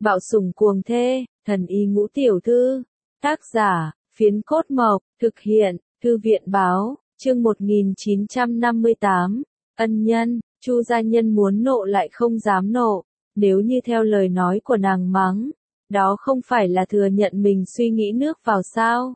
Bạo sủng cuồng thê, thần y ngũ tiểu thư. Tác giả, Phiến Cốt Mộc, thực hiện, Thư viện báo, chương 1958, ân nhân, Chu gia nhân muốn nộ lại không dám nộ, nếu như theo lời nói của nàng mắng, đó không phải là thừa nhận mình suy nghĩ nước vào sao.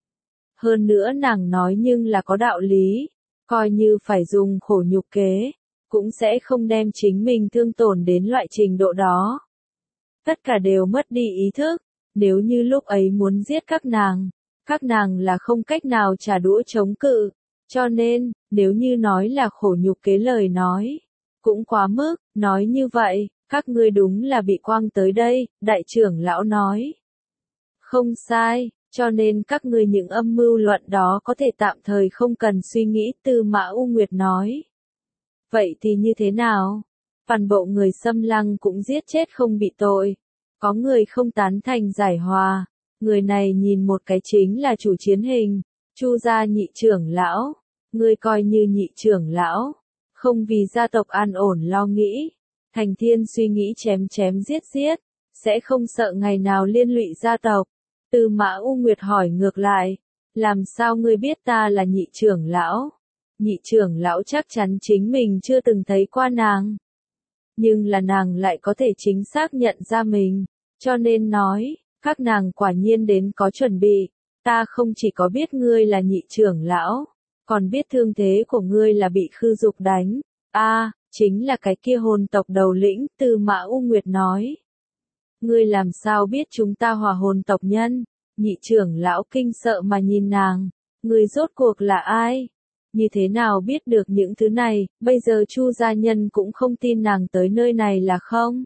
Hơn nữa nàng nói nhưng là có đạo lý, coi như phải dùng khổ nhục kế, cũng sẽ không đem chính mình thương tổn đến loại trình độ đó. Tất cả đều mất đi ý thức, nếu như lúc ấy muốn giết các nàng là không cách nào trả đũa chống cự, cho nên, nếu như nói là khổ nhục kế lời nói, cũng quá mức, nói như vậy, các ngươi đúng là bị quăng tới đây, đại trưởng lão nói. Không sai, cho nên các ngươi những âm mưu luận đó có thể tạm thời không cần suy nghĩ, Tư Mã U Nguyệt nói. Vậy thì như thế nào? Toàn bộ người Xâm Lăng cũng giết chết không bị tội. Có người không tán thành giải hòa, người này nhìn một cái chính là chủ chiến hình, Chu gia nhị trưởng lão, ngươi coi như nhị trưởng lão, không vì gia tộc an ổn lo nghĩ, thành thiên suy nghĩ chém chém giết giết, sẽ không sợ ngày nào liên lụy gia tộc. Tư Mã U Nguyệt hỏi ngược lại, làm sao ngươi biết ta là nhị trưởng lão? Nhị trưởng lão chắc chắn chính mình chưa từng thấy qua nàng. Nhưng là nàng lại có thể chính xác nhận ra mình, cho nên nói, các nàng quả nhiên đến có chuẩn bị, ta không chỉ có biết ngươi là nhị trưởng lão, còn biết thương thế của ngươi là bị Khư Dục đánh, chính là cái kia hồn tộc đầu lĩnh, Tư Mã U Nguyệt nói. Ngươi làm sao biết chúng ta hòa hồn tộc nhân? Nhị trưởng lão kinh sợ mà nhìn nàng, ngươi rốt cuộc là ai? Như thế nào biết được những thứ này, bây giờ Chu gia nhân cũng không tin nàng tới nơi này là không?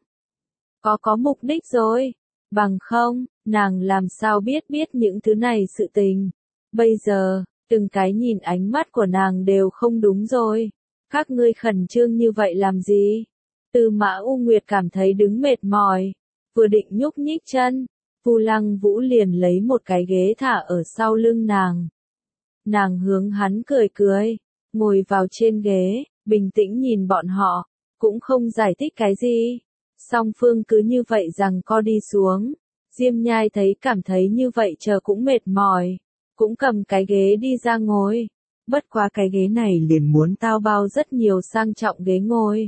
Có mục đích rồi, bằng không, nàng làm sao biết những thứ này sự tình. Bây giờ, từng cái nhìn ánh mắt của nàng đều không đúng rồi. Các ngươi khẩn trương như vậy làm gì? Tư Mã U Nguyệt cảm thấy đứng mệt mỏi, vừa định nhúc nhích chân, Vu Lăng Vũ liền lấy một cái ghế thả ở sau lưng nàng. Nàng hướng hắn cười cười, ngồi vào trên ghế, bình tĩnh nhìn bọn họ, cũng không giải thích cái gì. Song phương cứ như vậy rằng co đi xuống. Diêm Nhai cảm thấy như vậy chờ cũng mệt mỏi, cũng cầm cái ghế đi ra ngồi. Bất quá cái ghế này liền muốn tao bao rất nhiều sang trọng ghế ngồi.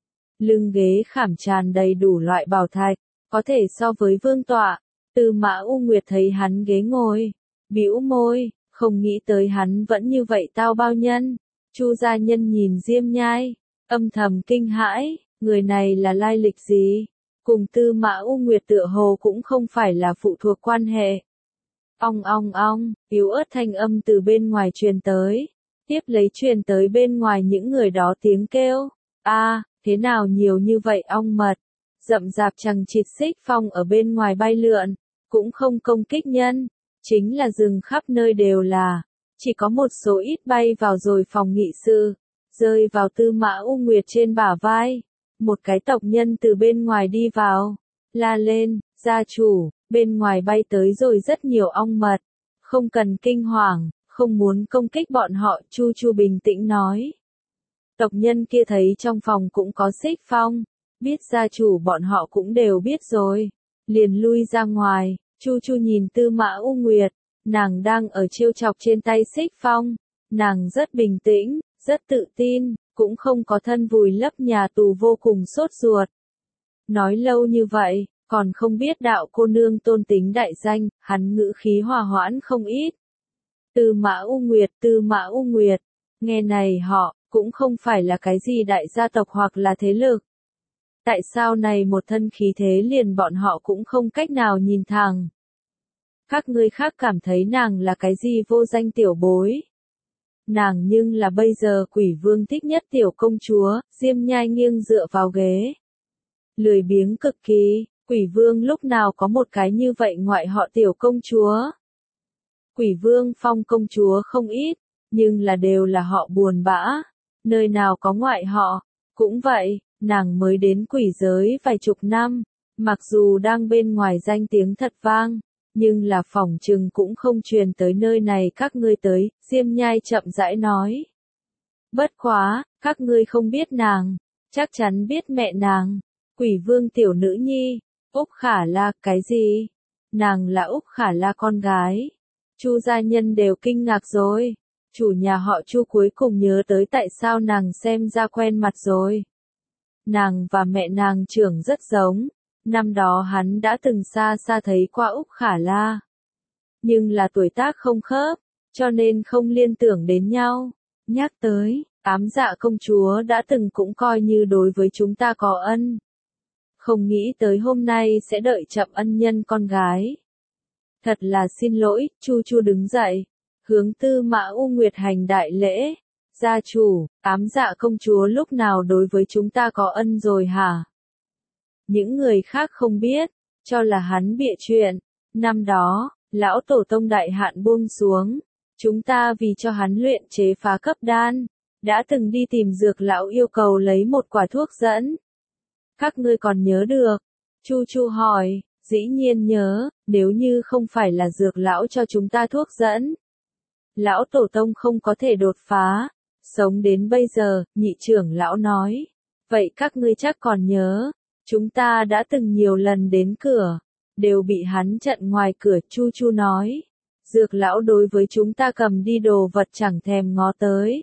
Lưng ghế khảm tràn đầy đủ loại bảo thạch, có thể so với vương tọa. Tư Mã U Nguyệt thấy hắn ghế ngồi, bĩu môi, không nghĩ tới hắn vẫn như vậy tao bao nhân. Chu gia nhân nhìn Diêm Nhai, âm thầm kinh hãi, người này là lai lịch gì? Cùng Tư Mã U Nguyệt tựa hồ cũng không phải là phụ thuộc quan hệ. Ong ong ong, yếu ớt thanh âm từ bên ngoài truyền tới, tiếp lấy truyền tới bên ngoài những người đó tiếng kêu. Thế nào nhiều như vậy ong mật? Rậm rạp chằng chịt xích phong ở bên ngoài bay lượn, cũng không công kích nhân, chính là rừng khắp nơi đều là, chỉ có một số ít bay vào rồi phòng nghị sự, rơi vào Tư Mã U Nguyệt trên bả vai. Một cái tộc nhân từ bên ngoài đi vào, la lên, gia chủ, bên ngoài bay tới rồi rất nhiều ong mật, không cần kinh hoàng, không muốn công kích bọn họ, Chu bình tĩnh nói. Tộc nhân kia thấy trong phòng cũng có xích phong, biết gia chủ bọn họ cũng đều biết rồi, liền lui ra ngoài. Chu nhìn Tư Mã U Nguyệt, nàng đang ở trêu chọc trên tay xích phong, nàng rất bình tĩnh, rất tự tin, cũng không có thân vùi lấp nhà tù vô cùng sốt ruột. Nói lâu như vậy, còn không biết đạo cô nương tôn tính đại danh, hắn ngữ khí hòa hoãn không ít. Tư Mã U Nguyệt, nghe này họ, cũng không phải là cái gì đại gia tộc hoặc là thế lực. Tại sao này một thân khí thế liền bọn họ cũng không cách nào nhìn thẳng? Các ngươi khác cảm thấy nàng là cái gì vô danh tiểu bối? Nàng nhưng là bây giờ Quỷ Vương thích nhất tiểu công chúa. Diêm Nhai nghiêng dựa vào ghế, lười biếng cực kỳ. Quỷ Vương lúc nào có một cái như vậy ngoại họ tiểu công chúa? Quỷ Vương phong công chúa không ít, nhưng là đều là họ buồn bã, nơi nào có ngoại họ. Cũng vậy, nàng mới đến quỷ giới vài chục năm, mặc dù đang bên ngoài danh tiếng thật vang, nhưng là phỏng chừng cũng không truyền tới nơi này các ngươi tới. Diêm Nhai chậm rãi nói. Bất quá, các ngươi không biết nàng, chắc chắn biết mẹ nàng, Quỷ Vương tiểu nữ nhi, Úc Khả La, cái gì? Nàng là Úc Khả La con gái. Chu gia nhân đều kinh ngạc rồi. Chủ nhà họ Chu cuối cùng nhớ tới tại sao nàng xem ra quen mặt rồi. Nàng và mẹ nàng trưởng rất giống. Năm đó hắn đã từng xa xa thấy qua Úc Khả La. Nhưng là tuổi tác không khớp, cho nên không liên tưởng đến nhau. Nhắc tới, Ám Dạ công chúa đã từng cũng coi như đối với chúng ta có ân. Không nghĩ tới hôm nay sẽ đợi chậm ân nhân con gái. Thật là xin lỗi, Chu Chu đứng dậy, hướng Tư Mã U Nguyệt hành đại lễ. Gia chủ, Ám Dạ công chúa lúc nào đối với chúng ta có ân rồi hả? Những người khác không biết, cho là hắn bịa chuyện. Năm đó, lão tổ tông đại hạn buông xuống. Chúng ta vì cho hắn luyện chế phá cấp đan, đã từng đi tìm dược lão yêu cầu lấy một quả thuốc dẫn. Các ngươi còn nhớ được? Chu Chu hỏi, dĩ nhiên nhớ, nếu như không phải là dược lão cho chúng ta thuốc dẫn. Lão tổ tông không có thể đột phá, sống đến bây giờ, nhị trưởng lão nói. Vậy các ngươi chắc còn nhớ, chúng ta đã từng nhiều lần đến cửa, đều bị hắn chặn ngoài cửa. Chu Chu nói. Dược lão đối với chúng ta cầm đi đồ vật chẳng thèm ngó tới.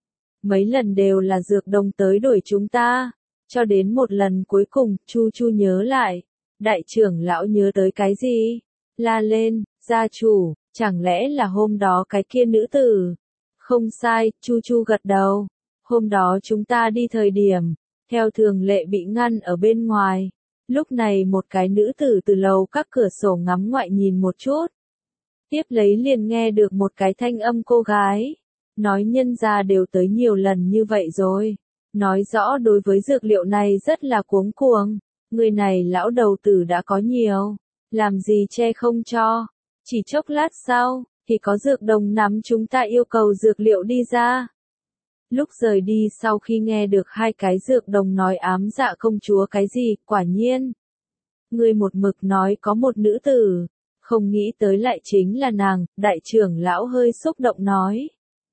Mấy lần đều là dược đồng tới đuổi chúng ta. Cho đến một lần cuối cùng, Chu Chu nhớ lại. Đại trưởng lão nhớ tới cái gì? La lên, gia chủ, chẳng lẽ là hôm đó cái kia nữ tử? Không sai, Chu Chu gật đầu. Hôm đó chúng ta đi thời điểm, theo thường lệ bị ngăn ở bên ngoài. Lúc này một cái nữ tử từ lầu các cửa sổ ngắm ngoại nhìn một chút. Tiếp lấy liền nghe được một cái thanh âm cô gái. Nói nhân gia đều tới nhiều lần như vậy rồi. Nói rõ đối với dược liệu này rất là cuống cuồng. Người này lão đầu tử đã có nhiều. Làm gì che không cho. Chỉ chốc lát sau, thì có dược đồng nắm chúng ta yêu cầu dược liệu đi ra. Lúc rời đi sau khi nghe được hai cái dược đồng nói Ám Dạ công chúa cái gì, quả nhiên. Người một mực nói có một nữ tử. Không nghĩ tới lại chính là nàng, đại trưởng lão hơi xúc động nói.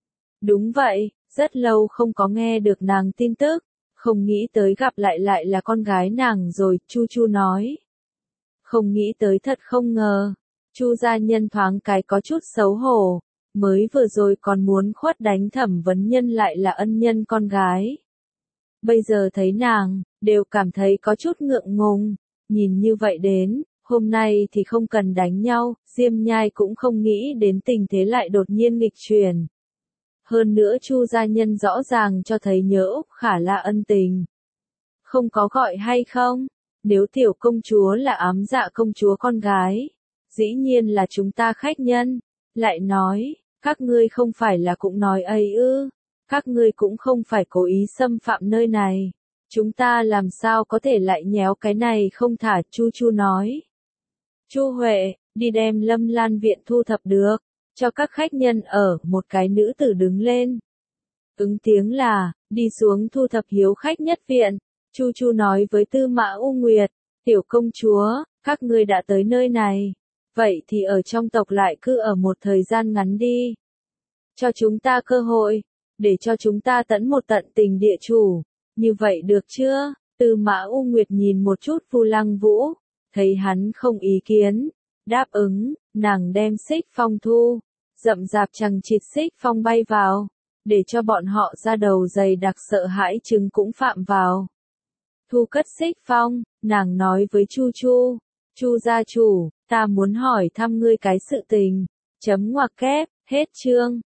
Đúng vậy, rất lâu không có nghe được nàng tin tức, không nghĩ tới gặp lại là con gái nàng rồi, Chu Chu nói. Không nghĩ tới thật không ngờ, Chu gia nhân thoáng cái có chút xấu hổ, mới vừa rồi còn muốn khuất đánh Thẩm Vấn Nhân lại là ân nhân con gái. Bây giờ thấy nàng, đều cảm thấy có chút ngượng ngùng, nhìn như vậy đến. Hôm nay thì không cần đánh nhau, Diêm Nhai cũng không nghĩ đến tình thế lại đột nhiên nghịch chuyển. Hơn nữa Chu gia nhân rõ ràng cho thấy nhớ Úc Khả La ân tình. Không có gọi hay không? Nếu tiểu công chúa là Ám Dạ công chúa con gái, dĩ nhiên là chúng ta khách nhân. Lại nói, các ngươi không phải là cũng nói ấy ư? Các ngươi cũng không phải cố ý xâm phạm nơi này. Chúng ta làm sao có thể lại nhéo cái này không thả, Chu Chu nói. Chu Huệ, đi đem Lâm Lan viện thu thập được, cho các khách nhân ở. Một cái nữ tử đứng lên. Ứng tiếng là, đi xuống thu thập hiếu khách nhất viện. Chu Chu nói với Tư Mã U Nguyệt, tiểu công chúa, các ngươi đã tới nơi này. Vậy thì ở trong tộc lại cứ ở một thời gian ngắn đi. Cho chúng ta cơ hội, để cho chúng ta tận một tận tình địa chủ. Như vậy được chưa? Tư Mã U Nguyệt nhìn một chút Vu Lăng Vũ. Thấy hắn không ý kiến, đáp ứng, nàng đem xích phong thu, rậm rạp chằng chịt xích phong bay vào, để cho bọn họ ra đầu dày đặc sợ hãi chừng cũng phạm vào. Thu cất xích phong, nàng nói với Chu Chu, Chu gia chủ, ta muốn hỏi thăm ngươi cái sự tình, chấm ngoặc kép, hết chương.